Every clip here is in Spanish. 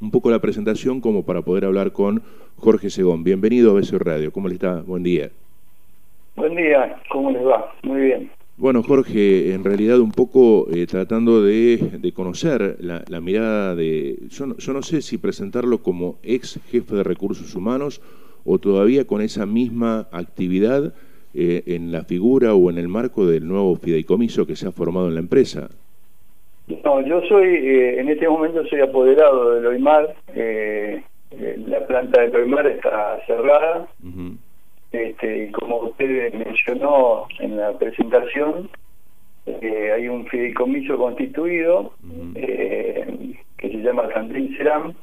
un poco la presentación como para poder hablar con Jorge Segón. Bienvenido a BC Radio. ¿Cómo le está? Buen día. Buen día, ¿cómo les va? Muy bien. Bueno, Jorge, en realidad un poco tratando de conocer la mirada de... Yo no sé si presentarlo como ex jefe de recursos humanos o todavía con esa misma actividad en la figura o en el marco del nuevo fideicomiso que se ha formado en la empresa. No, yo soy, en este momento soy apoderado del OIMAR. La planta del OIMAR está cerrada. Y como usted mencionó en la presentación, hay un fideicomiso constituido que se llama Tandil Ceram,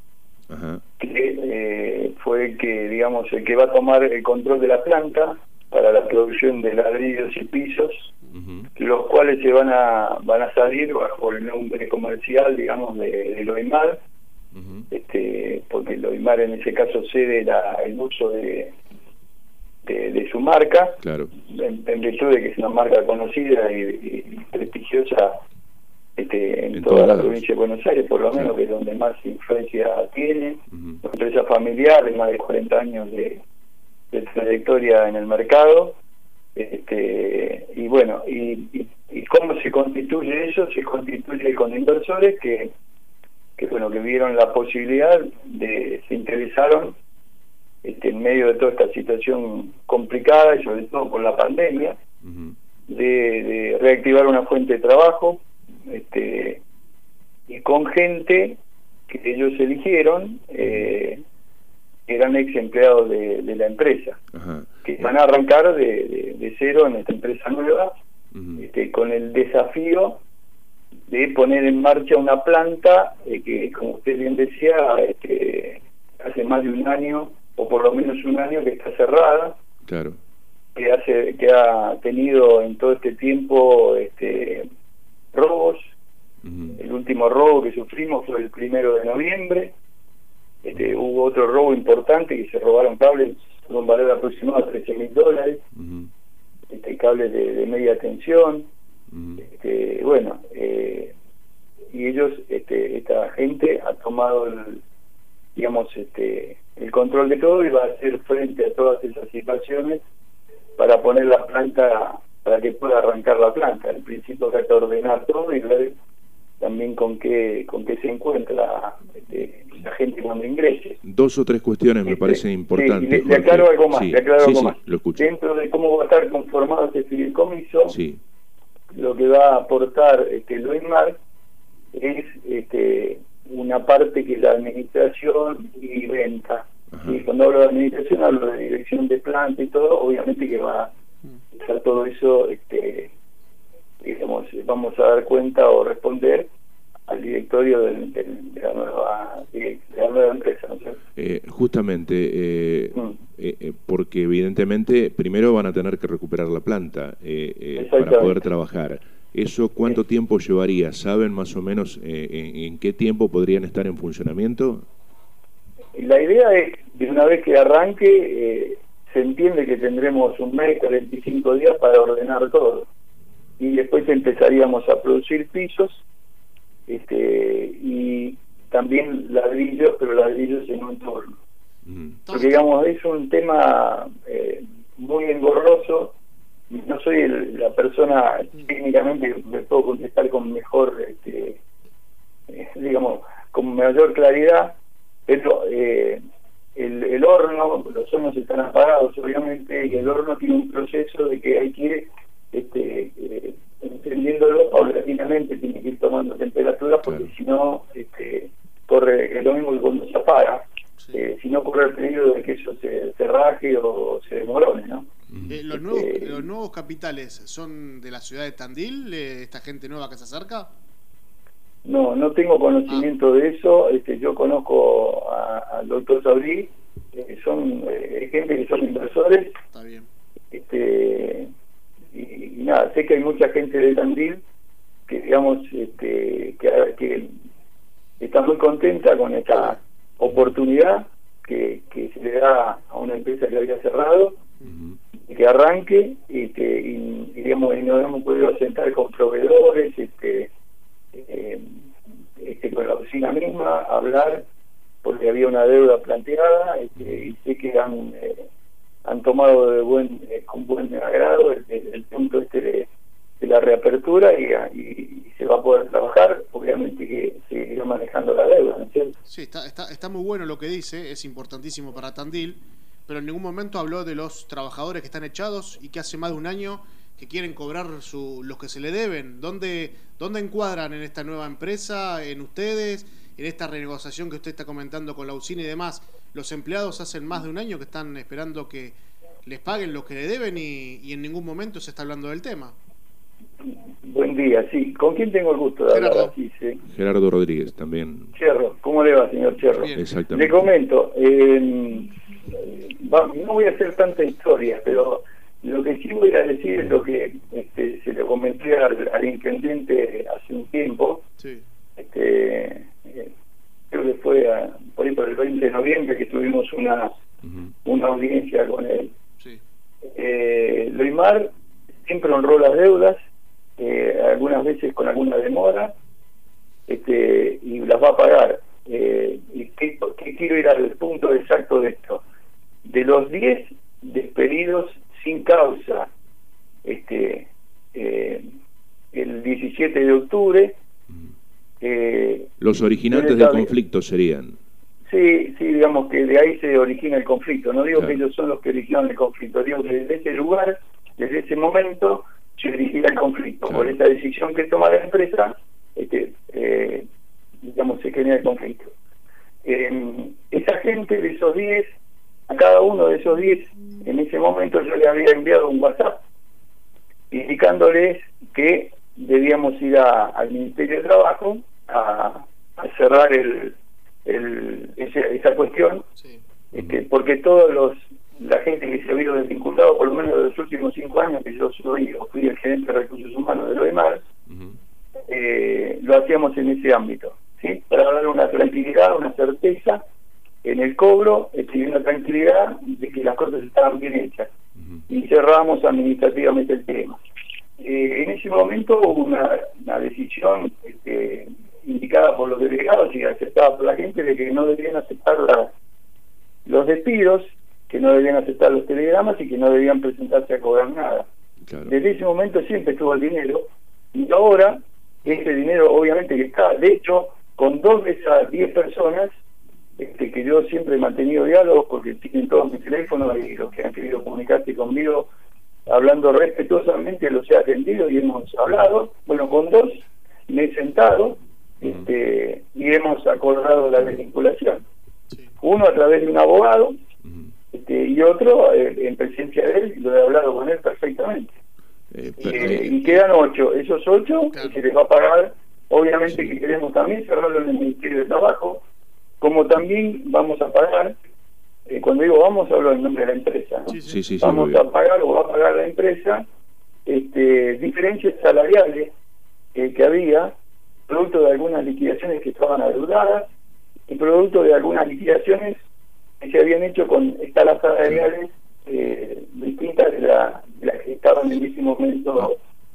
que fue el que, digamos, el que va a tomar el control de la planta para la producción de ladrillos y pisos, los cuales se van a salir bajo el nombre comercial, digamos, de OIMAR, porque el OIMAR en ese caso cede el uso de su marca, claro, en virtud de que es una marca conocida y prestigiosa en toda la provincia de Buenos Aires, por lo menos, que es donde más influencia tiene. Una empresa familiar de más de 40 años de trayectoria en el mercado. Y bueno, y cómo se constituye eso, se constituye con inversores que bueno, que vieron la posibilidad se interesaron en medio de toda esta situación complicada y sobre todo por la pandemia, de reactivar una fuente de trabajo, y con gente que ellos eligieron, eran ex empleados de la empresa, que van a arrancar de cero en esta empresa nueva, con el desafío de poner en marcha una planta que, como usted bien decía, hace más de un año, o por lo menos un año, que está cerrada, claro, que ha tenido en todo este tiempo robos. El último robo que sufrimos fue el 1 de noviembre. Hubo otro robo importante, que se robaron cables con un valor aproximado a $13.000, cables de media tensión. Bueno, y ellos, esta gente ha tomado el control de todo y va a hacer frente a todas esas situaciones para poner la planta, para que pueda arrancar la planta. En principio hay que ordenar todo y ver también con qué se encuentra la gente cuando ingrese. Dos o tres cuestiones me parecen importantes. Sí, le aclaro algo más, sí, lo escucho. Dentro de cómo va a estar conformado este fideicomiso, lo que va a aportar el OIMAR es una parte que es la administración y venta. Y cuando hablo de administración hablo de dirección de planta y todo, obviamente que va a estar todo eso, digamos, vamos a dar cuenta o responder al directorio de la nueva empresa, ¿no sé? Justamente, porque evidentemente primero van a tener que recuperar la planta para poder trabajar. ¿Eso cuánto tiempo llevaría? ¿Saben más o menos en qué tiempo podrían estar en funcionamiento? La idea es, de una vez que arranque, se entiende que tendremos un mes, 45 días para ordenar todo. Y después empezaríamos a producir pisos, y también ladrillos, pero ladrillos en un torno. Porque, digamos, es un tema muy engorroso. No soy la persona técnicamente que me puedo contestar con mejor, digamos, con mayor claridad, pero el horno, los hornos están apagados, obviamente, y el horno tiene un proceso de que hay que ir encendiéndolo paulatinamente, tiene que ir tomando temperatura, porque si no, corre lo mismo que cuando se apaga. Si no, corre el peligro de que eso se raje o se demorone, ¿no? ¿Los nuevos capitales son de la ciudad de Tandil, esta gente nueva que se acerca? No tengo conocimiento de eso. Yo conozco al doctor Sabrí, son gente que son inversores. Está bien. Y nada, sé que hay mucha gente de Tandil que, digamos, que está muy contenta con esta oportunidad que se le da a una empresa que había cerrado, y que arranque, y digamos, y nos hemos podido sentar con proveedores, con la oficina misma, hablar porque había una deuda planteada, y sé que han tomado con buen agrado el punto de la reapertura, y se va a poder trabajar, obviamente que seguirá manejando la deuda, ¿no es cierto? Sí, está muy bueno lo que dice, es importantísimo para Tandil, pero en ningún momento habló de los trabajadores que están echados y que hace más de un año que quieren cobrar los que se le deben. ¿Dónde encuadran en esta nueva empresa, en ustedes, en esta renegociación que usted está comentando con la usina y demás? Los empleados hacen más de un año que están esperando que les paguen lo que le deben y en ningún momento se está hablando del tema. Buen día, sí. ¿Con quién tengo el gusto de hablar aquí? Sí. Gerardo Rodríguez, también. Cherro, ¿cómo le va, señor Cherro? Bien. Exactamente. Le comento, no voy a hacer tanta historia, pero lo que sí voy a decir es lo que se lo comenté al intendente hace un tiempo. Sí. Creo que fue por ahí por el 20 de noviembre que tuvimos una audiencia con él. Sí. Loimar siempre honró las deudas, algunas veces con alguna demora, y las va a pagar. ¿Y qué quiero ir al punto exacto de esto? De los 10 despedidos sin causa el 17 de octubre, los originantes del conflicto serían. Sí, digamos que de ahí se origina el conflicto. No digo Claro. que ellos son los que originaron el conflicto, digo que desde ese lugar, desde ese momento, se origina el conflicto. Claro. Por esa decisión que toma la empresa, digamos, se genera el conflicto. Esa gente de esos 10, a cada uno de esos 10, en ese momento yo le había enviado un WhatsApp indicándoles que debíamos ir al Ministerio de Trabajo a cerrar esa cuestión, Sí. porque la gente que se había desvinculado, por lo menos de los últimos 5 años que yo fui el gerente de recursos humanos de Loimar, lo hacíamos en ese ámbito, ¿sí? Para dar una tranquilidad, una certeza en el cobro, y una tranquilidad de que las cosas estaban bien hechas, y cerramos administrativamente el tema. En ese momento hubo una decisión indicada por los delegados y aceptada por la gente de que no debían aceptar los despidos, que no debían aceptar los telegramas y que no debían presentarse a cobrar nada. Claro. Desde ese momento siempre estuvo el dinero, y ahora ese dinero obviamente que está, de hecho, con 2 de esas 10 personas, que yo siempre he mantenido diálogos porque tienen todos mis teléfonos, y los que han querido comunicarse conmigo hablando respetuosamente los he atendido y hemos hablado. Bueno, con 2 me he sentado y hemos acordado la desvinculación. Sí. Uno a través de un abogado, y otro en presencia de él, lo he hablado con él perfectamente. Y quedan 8. Esos 8 Claro. se les va a pagar. Obviamente que queremos también cerrarlo en el Ministerio de Trabajo, como también vamos a pagar, cuando digo vamos, hablo en nombre de la empresa, ¿no? Sí, Vamos a pagar, o va a pagar la empresa, diferencias salariales que había, producto de algunas liquidaciones que estaban adeudadas, y producto de algunas liquidaciones que se habían hecho con escalas salariales distintas de las que estaban en ese momento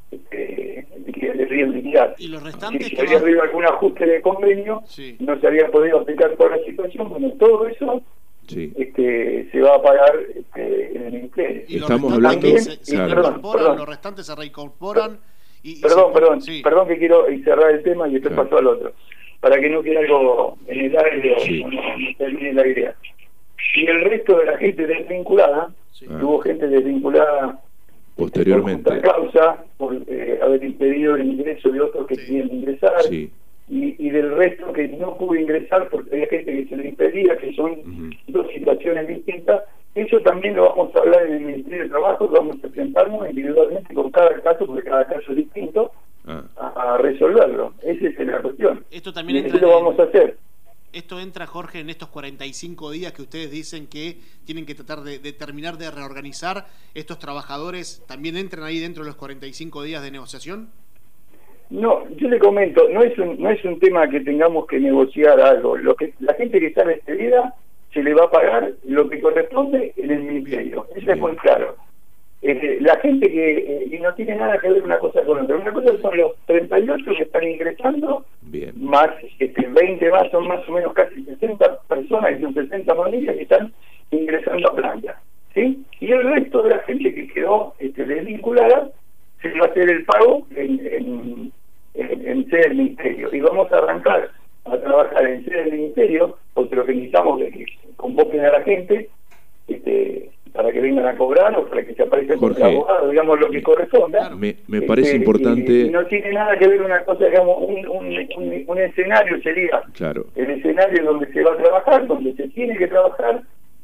debían liquidar. ¿Y los restantes Si que había van? habido algún ajuste de convenio, Sí. no se había podido aplicar toda la situación. Bueno, todo eso Sí. se va a pagar en el Ministerio. ¿Y los Estamos restantes hablando- se claro. reincorporan? Perdón. ¿Los restantes se reincorporan? Sí. Perdón que quiero cerrar el tema y después Claro. paso al otro, para que no quede algo en el aire Sí. o no termine la idea. Y el resto de la gente desvinculada, Sí. hubo gente desvinculada Posteriormente. por justa causa, por haber impedido el ingreso de otros que Sí. querían ingresar, Sí. y del resto que no pudo ingresar porque había gente que se le impedía, que son dos situaciones distintas. Eso también lo vamos a hablar en el Ministerio de Trabajo, vamos a presentarnos individualmente con cada caso, porque cada caso es distinto, a resolverlo. Esa es la cuestión. Esto también Y entra eso lo vamos a hacer. Esto entra, Jorge, en estos 45 días que ustedes dicen que tienen que tratar de terminar de reorganizar. ¿Estos trabajadores también entran ahí dentro de los 45 días de negociación? No, yo le comento, no es un tema que tengamos que negociar algo. La gente que está despedida se le va a pagar lo que corresponde en el Ministerio. Eso es muy claro. La gente que y no tiene nada que ver una cosa con otra. Una cosa son los 38 que están ingresando, Bien. más 20 más, son más o menos casi 60 personas, que son 60 familias que están ingresando a planta, ¿sí? Y el resto de la gente que quedó desvinculada se va a hacer el pago en sede del Ministerio. Y vamos a arrancar a trabajar en sede del Ministerio, porque lo que necesitamos es que convoquen a la gente para que vengan a cobrar o para que se aparezcan con el abogado, digamos, lo que corresponda. Me parece importante... Y no tiene nada que ver una cosa, digamos, un escenario sería el escenario donde se va a trabajar, donde se tiene que trabajar,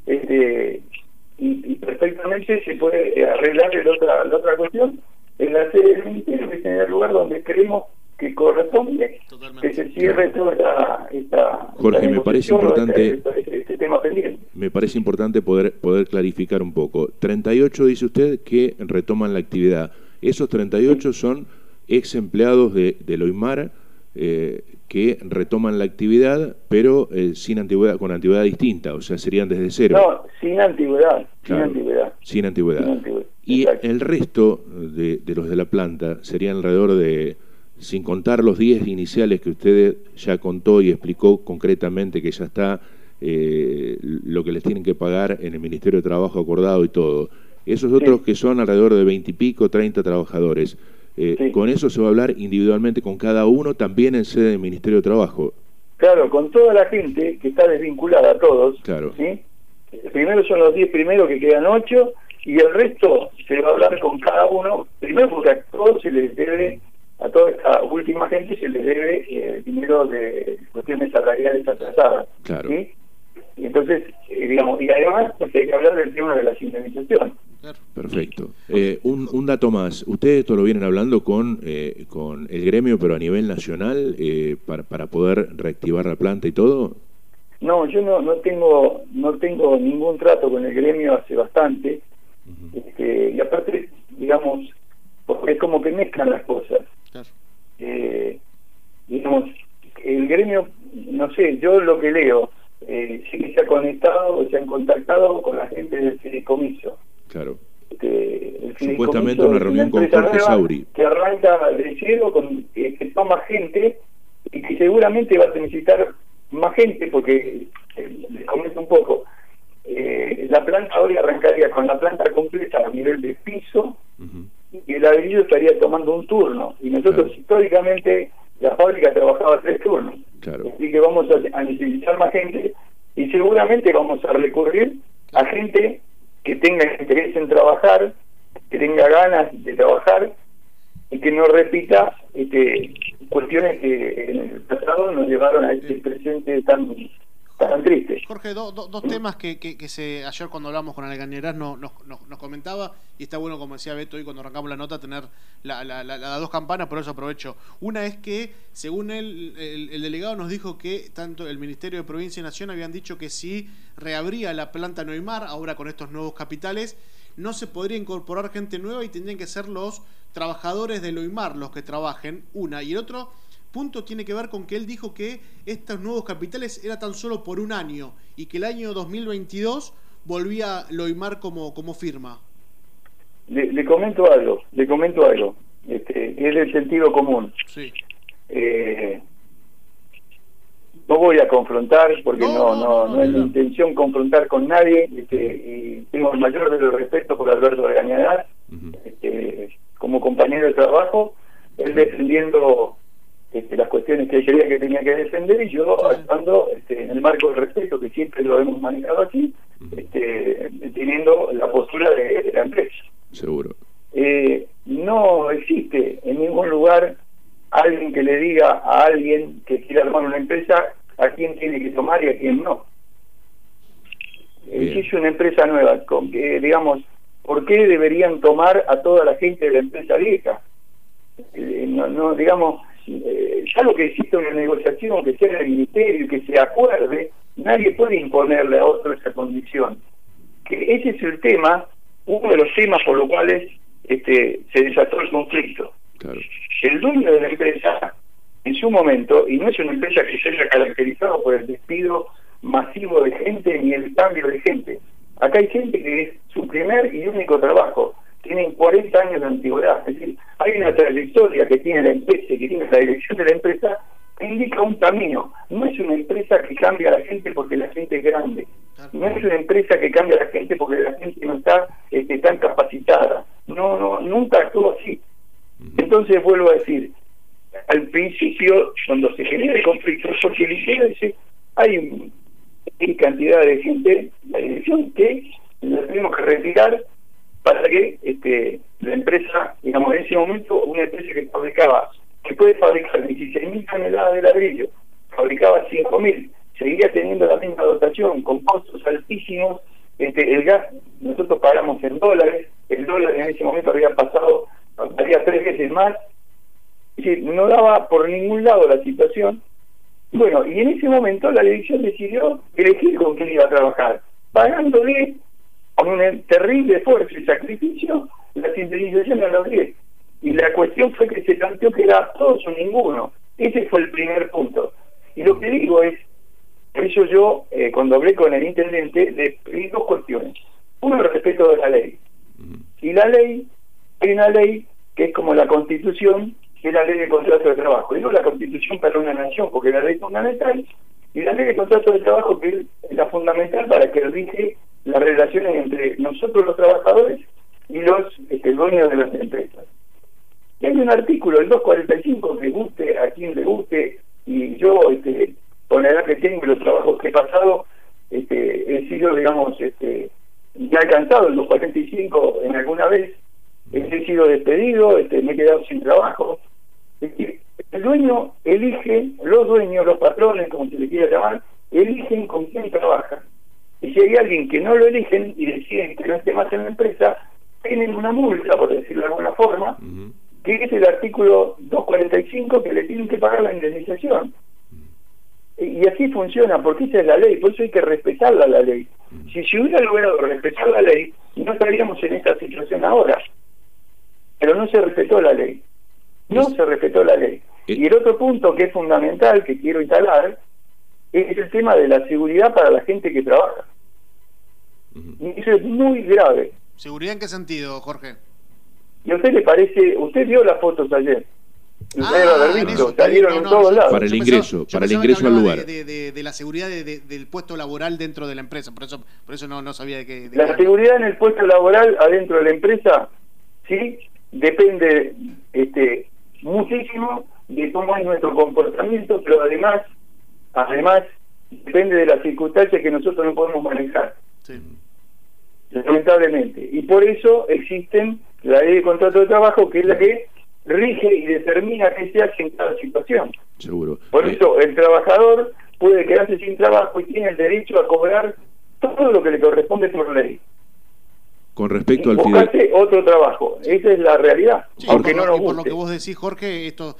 y perfectamente se puede arreglar la otra cuestión en la sede del Ministerio, que es en el lugar donde creemos que corresponde que se cierre toda esta Jorge, me parece importante este tema pendiente. Me parece importante poder clarificar un poco. 38 dice usted que retoman la actividad. Esos 38 son ex empleados de Loimar que retoman la actividad, pero sin antigüedad, con antigüedad distinta, o sea, serían desde cero. No, sin antigüedad. Claro, sin antigüedad. Y exacto. El resto de los de la planta serían alrededor de, sin contar los 10 iniciales que usted ya contó y explicó concretamente que ya está lo que les tienen que pagar en el Ministerio de Trabajo acordado y todo. Esos otros que son alrededor de 20 y pico, 30 trabajadores. Con eso se va a hablar individualmente con cada uno, también en sede del Ministerio de Trabajo. Claro, con toda la gente que está desvinculada, todos. Claro. ¿Sí? Primero son los 10 primeros, que quedan 8, y el resto se va a hablar con cada uno, primero porque a todos se les debe, a toda esta última gente se les debe dinero de cuestiones salariales atrasadas. Claro. ¿Sí? Y entonces, digamos, y además pues, hay que hablar del tema de las indemnizaciones. Perfecto. Un dato más. Ustedes esto lo vienen hablando con el gremio, pero a nivel nacional, para poder reactivar la planta y todo. No, yo no tengo ningún trato con el gremio hace bastante. Y aparte, digamos, porque es como que mezclan las cosas. Digamos, el gremio, no sé, yo lo que leo, sí que se ha conectado o se han contactado con la gente del fideicomiso. Claro. El Supuestamente una reunión con Jorge Sauri. Que arranca de cero, que toma gente y que seguramente va a necesitar más gente, porque les comento un poco. La planta hoy arrancaría con la planta completa a nivel de piso y el ladrillo estaría tomando un turno. Y nosotros históricamente la fábrica trabajaba 3 turnos. Así que vamos a necesitar más gente y seguramente vamos a recurrir a gente que tenga interés en trabajar, que tenga ganas de trabajar y que no repita cuestiones que en el pasado nos llevaron a este presente tan triste. Jorge, dos temas que ayer cuando hablamos con Algañarás nos comentaba, y está bueno, como decía Beto hoy cuando arrancamos la nota, tener las 2 campanas, por eso aprovecho. Una es que, según él, el delegado nos dijo que tanto el Ministerio de Provincia y Nación habían dicho que si reabría la planta Loimar, ahora con estos nuevos capitales, no se podría incorporar gente nueva y tendrían que ser los trabajadores de Loimar los que trabajen, una. Y el otro punto tiene que ver con que él dijo que estos nuevos capitales era tan solo por un año y que el año 2022 volvía Loimar como firma. Le comento algo, que es el sentido común. Sí. No voy a confrontar, porque no es mi intención confrontar con nadie, y tengo el mayor de los respetos por Alberto Algañarás, como compañero de trabajo, él defendiendo las cuestiones que él creía que tenía que defender, y yo actuando en el marco del respeto que siempre lo hemos manejado aquí, teniendo la postura de la empresa. Seguro. No existe en ningún lugar alguien que le diga a alguien que quiere armar una empresa a quién tiene que tomar y a quién no. Si es una empresa nueva, con que, digamos, ¿por qué deberían tomar a toda la gente de la empresa vieja? Digamos, salvo que exista una negociación que sea en el ministerio y que se acuerde, nadie puede imponerle a otro esa condición. Que ese es el tema, uno de los temas por los cuales se desató el conflicto. Claro. El dueño de la empresa, en su momento, y no es una empresa que se haya caracterizado por el despido masivo de gente ni el cambio de gente. Acá hay gente que es su primer y único trabajo. Tienen 40 años de antigüedad. Es decir, hay una trayectoria que tiene la empresa, que tiene la dirección de la empresa, indica un camino. No es una empresa que cambia a la gente porque la gente es grande. No es una empresa que cambia a la gente porque la gente no está tan capacitada. No, nunca actuó así. Entonces vuelvo a decir, al principio, cuando se genera el conflicto, porque dice, hay cantidad de gente, la dirección, que la tenemos que retirar para que la empresa, digamos, en ese momento, una empresa que puede fabricar 16.000 toneladas de ladrillo, fabricaba 5.000, seguía teniendo la misma dotación, con costos altísimos. El gas, nosotros pagamos en dólares, el dólar en ese momento había pasado, valía 3 veces más, es decir, no daba por ningún lado la situación. Bueno, y en ese momento la dirección decidió elegir con quién iba a trabajar, pagándole con un terrible esfuerzo y sacrificio la sintetización a los 10. Y la cuestión fue que se planteó que era todos o ninguno. Ese fue el primer punto. Y lo que digo es, por eso yo, cuando hablé con el intendente, le pedí 2 cuestiones. Uno, el respeto de la ley. Y la ley, hay una ley que es como la Constitución, que es la ley de contrato de trabajo. Digo la Constitución para una nación, porque es la ley fundamental, y la ley de contrato de trabajo, que es la fundamental para que rige las relaciones entre nosotros los trabajadores y los dueños de las empresas. Y hay un artículo, el 245, que guste a quien le guste, y yo, con la edad que tengo y los trabajos que he pasado, he sido, digamos, ya alcanzado el 245 en alguna vez, he sido despedido, me he quedado sin trabajo. El dueño elige, los dueños, los patrones, como se le quiera llamar, eligen con quién trabaja. Y si hay alguien que no lo eligen y deciden que no esté más en la empresa, tienen una multa, por decirlo de alguna forma, que es el artículo 245, que le tienen que pagar la indemnización. Y así funciona, porque esa es la ley, por eso hay que respetarla, la ley. Si se hubiera logrado respetar la ley, no estaríamos en esta situación ahora. Pero no se respetó la ley. No se respetó la ley. Y el otro punto que es fundamental, que quiero instalar, es el tema de la seguridad para la gente que trabaja. Y eso es muy grave. ¿Seguridad en qué sentido, Jorge? ¿Y a usted le parece? Usted vio las fotos ayer. Salieron en todos lados. Para el ingreso, al lugar. De la seguridad del puesto laboral dentro de la empresa, por eso no sabía de qué. La seguridad en el puesto laboral adentro de la empresa, sí, depende muchísimo de cómo es nuestro comportamiento, pero además depende de las circunstancias que nosotros no podemos manejar. Sí. Lamentablemente. Y por eso existen la ley de contrato de trabajo, que es la que rige y determina qué se hace en cada situación. Seguro. Por eso el trabajador puede quedarse sin trabajo y tiene el derecho a cobrar todo lo que le corresponde por ley. Con respecto al buscarse otro trabajo, esa es la realidad. Sí, aunque no nos guste. Por lo que vos decís, Jorge, esto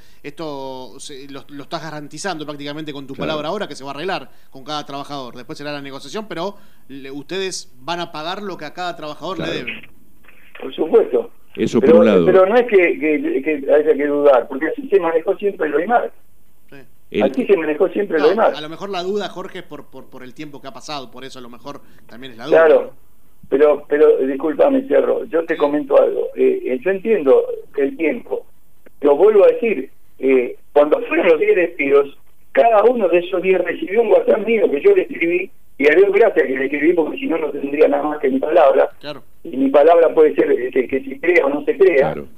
lo estás garantizando prácticamente con tu palabra ahora, que se va a arreglar con cada trabajador. Después será la negociación, pero ustedes van a pagar lo que a cada trabajador le deben. Por supuesto. Eso por un lado. Pero no es que haya que dudar, porque así se manejó siempre lo demás. Así se manejó siempre lo demás. A lo mejor la duda, Jorge, es por el tiempo que ha pasado, por eso a lo mejor también es la duda. Claro. Pero discúlpame, Cerro, yo te comento algo. Yo entiendo el tiempo. Lo vuelvo a decir, cuando fueron los 10 despidos, cada uno de esos 10 recibió un WhatsApp mío que yo le escribí, y a Dios gracias que le escribí, porque si no, no tendría nada más que mi palabra. Claro. Y mi palabra puede ser que se crea o no se crea. Claro.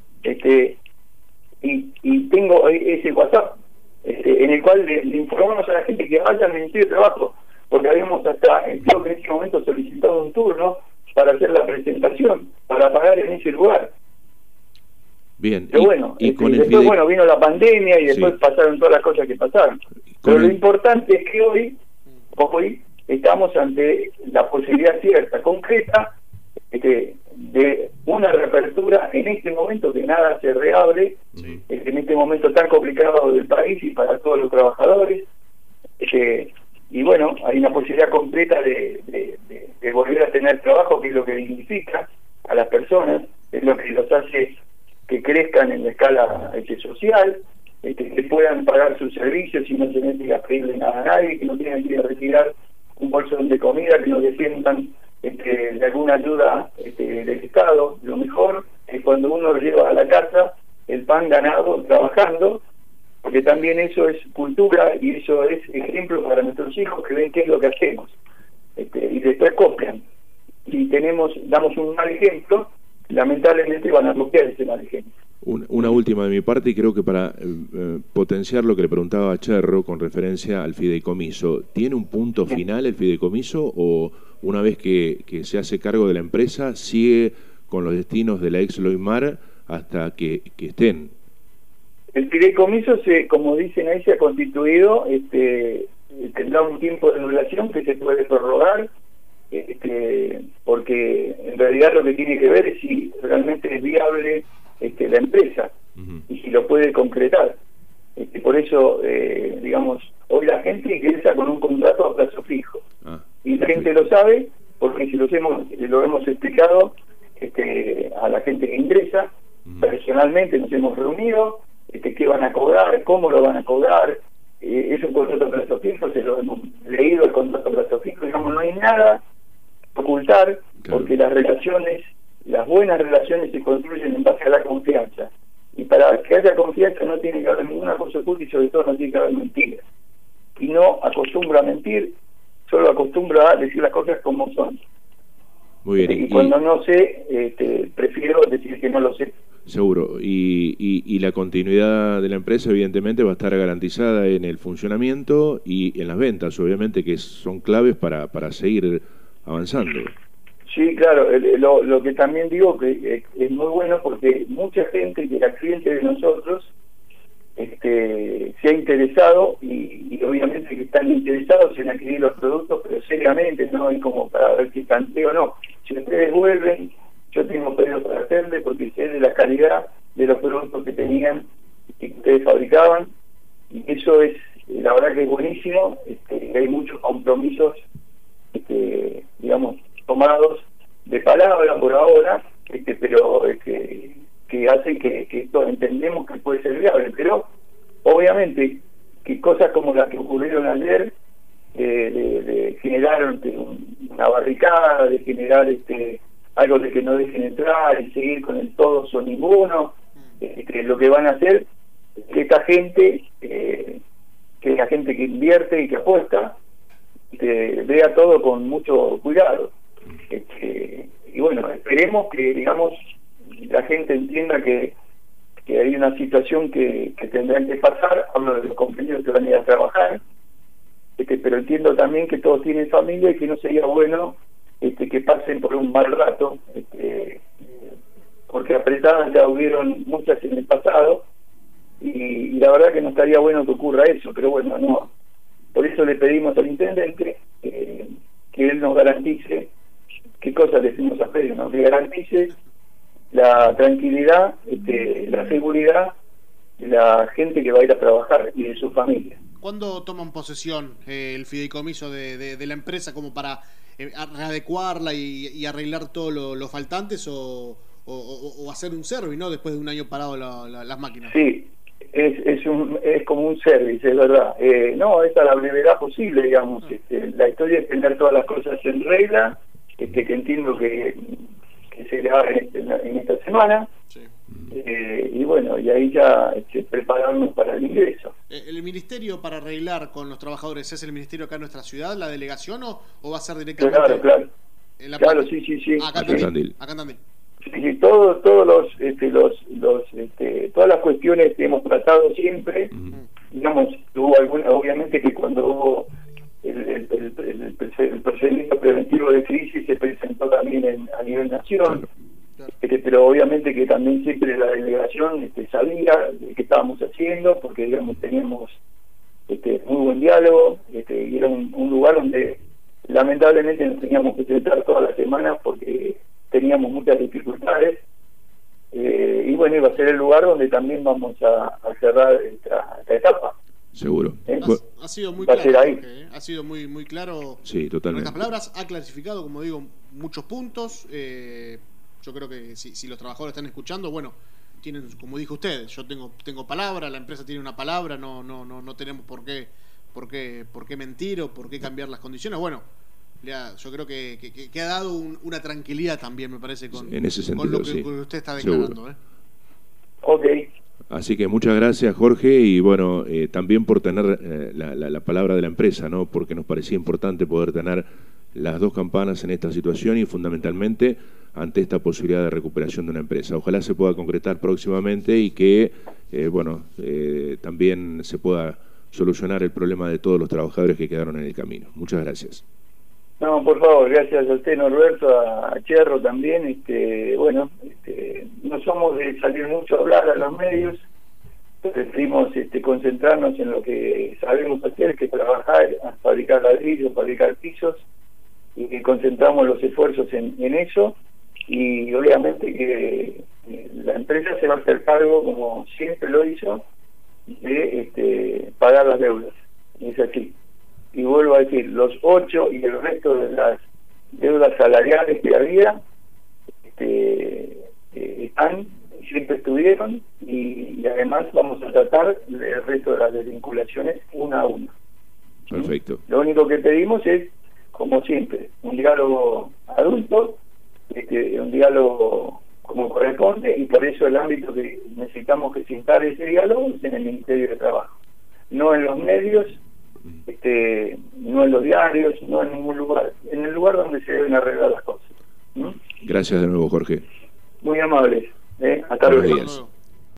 Y tengo ese WhatsApp en el cual le informamos a la gente que vaya al Ministerio de Trabajo, porque habíamos creo que en ese momento solicitado un turno para hacer la presentación, para pagar en ese lugar. Bien. Pero bueno, después vino la pandemia y después pasaron todas las cosas que pasaron. Pero lo importante es que hoy estamos ante la posibilidad cierta, concreta, de una reapertura en este momento que nada se reabre, en este momento tan complicado del país y para todos los trabajadores. Y bueno, hay una posibilidad concreta de volver a tener trabajo, que es lo que dignifica a las personas, es lo que los hace que crezcan en la escala social, que puedan pagar sus servicios y no tener que pedirle nada a nadie, que no tengan que retirar un bolsón de comida, que no defiendan de alguna ayuda del Estado. Lo mejor es cuando uno lleva a la casa el pan ganado trabajando, porque también eso es cultura y eso es ejemplo para nuestros hijos que ven qué es lo que hacemos, y después copian. Si damos un mal ejemplo, lamentablemente van a copiar ese mal ejemplo. Una última de mi parte, y creo que para potenciar lo que le preguntaba a Cherro con referencia al fideicomiso, ¿tiene un punto final el fideicomiso o una vez que se hace cargo de la empresa sigue con los destinos de la ex Loimar hasta que estén? El fideicomiso, como dicen ahí, se ha constituido, tendrá un tiempo de duración que se puede prorrogar, porque en realidad lo que tiene que ver es si realmente es viable la empresa y si lo puede concretar. Por eso, digamos, hoy la gente ingresa con un contrato a plazo fijo. Y la gente lo sabe porque si lo hemos explicado a la gente que ingresa, personalmente nos hemos reunido, qué van a cobrar, cómo lo van a cobrar. Es un contrato a plazo fijo, se lo hemos leído el contrato a plazo fijo, digamos, no hay nada que ocultar, porque las buenas relaciones se construyen en base a la confianza. Y para que haya confianza no tiene que haber ninguna cosa oculta y sobre todo no tiene que haber mentiras. Y no acostumbro a mentir, solo acostumbro a decir las cosas como son. Muy bien. Y cuando no sé, prefiero decir que no lo sé. Seguro. Y la continuidad de la empresa evidentemente va a estar garantizada en el funcionamiento y en las ventas, obviamente, que son claves para seguir avanzando. Sí, claro, lo que también digo que es muy bueno porque mucha gente que era cliente de nosotros se ha interesado y obviamente que están interesados en adquirir los productos, pero seriamente, no hay como para ver si canteo o no. Si ustedes vuelven, yo tengo pedido para hacerle porque sé de la calidad de los productos que tenían y que ustedes fabricaban, y eso es, la verdad que es buenísimo. Hay muchos compromisos, digamos, tomados de palabra por ahora, pero que hacen que esto entendemos que puede ser viable, pero obviamente que cosas como las que ocurrieron ayer, de generar una barricada, de generar algo de que no dejen entrar y seguir con el todos o ninguno, lo que van a hacer es que esta gente, que es la gente que invierte y que apuesta, vea todo con mucho cuidado. Y bueno, esperemos que, digamos, la gente entienda que hay una situación que tendrán que pasar. Hablo de los compañeros que van a ir a trabajar, pero entiendo también que todos tienen familia y que no sería bueno que pasen por un mal rato, porque apretadas ya hubieron muchas en el pasado y la verdad que no estaría bueno que ocurra eso, pero bueno, no. Por eso le pedimos al intendente que él nos garantice, qué cosas decimos a Pedro, nos garantice la tranquilidad, la seguridad de la gente que va a ir a trabajar y de su familia. ¿Cuándo toman posesión el fideicomiso de la empresa como para readecuarla y arreglar todo lo faltantes o hacer un service, ¿no? Después de un año parado las máquinas. Sí, es como un service, es verdad. No, es a la brevedad posible, digamos. La historia es tener todas las cosas en regla, que entiendo que se le haga en esta semana. Sí. Y bueno, y ahí ya prepararnos para el ingreso. ¿El ministerio para arreglar con los trabajadores es el ministerio acá en nuestra ciudad, la delegación, o va a ser directamente? Claro. Claro, sí. Acá en Tandil. Sí, todos todas las cuestiones que hemos tratado siempre, digamos, hubo alguna, obviamente que cuando hubo el procedimiento preventivo de crisis se presentó también a nivel nación. Pero obviamente que también siempre la delegación sabía de qué estábamos haciendo, porque digamos teníamos muy buen diálogo, y era un lugar donde lamentablemente nos teníamos que sentar todas las semanas porque teníamos muchas dificultades, y bueno, iba a ser el lugar donde también vamos a cerrar esta etapa. Seguro. Ha sido muy claro, Jorge, ha sido muy claro. Sí, totalmente. Con estas palabras ha clarificado, como digo, muchos puntos. Yo creo que si los trabajadores están escuchando, bueno, tienen, como dijo usted, yo tengo palabra, la empresa tiene una palabra, no tenemos por qué mentir o por qué cambiar las condiciones. Bueno, yo creo que ha dado una tranquilidad también, me parece, en ese sentido, con lo que usted está declarando. Ok. Así que muchas gracias, Jorge, y bueno, también por tener la palabra de la empresa, ¿no? Porque nos parecía importante poder tener las dos campanas en esta situación y fundamentalmente ante esta posibilidad de recuperación de una empresa. Ojalá se pueda concretar próximamente y que, también se pueda solucionar el problema de todos los trabajadores que quedaron en el camino. Muchas gracias. No, por favor, gracias a usted, Norberto, a Cherro también. Bueno, no somos de salir mucho a hablar a los medios, preferimos concentrarnos en lo que sabemos hacer, que es trabajar, a fabricar ladrillos, fabricar pisos, y que concentramos los esfuerzos en eso, y obviamente que la empresa se va a hacer cargo, como siempre lo hizo, de pagar las deudas. Es así. Y vuelvo a decir, los 8 y el resto de las deudas salariales que había están, siempre estuvieron, y además vamos a tratar el resto de las desvinculaciones una a una. Perfecto. Lo único que pedimos es, como siempre, un diálogo adulto, un diálogo como corresponde, y por eso el ámbito que necesitamos que se instale ese diálogo es en el Ministerio de Trabajo, no en los medios, no en los diarios, no en ningún lugar, en el lugar donde se deben arreglar las cosas. Gracias de nuevo, Jorge. Muy amables. Hasta Buenos luego. días.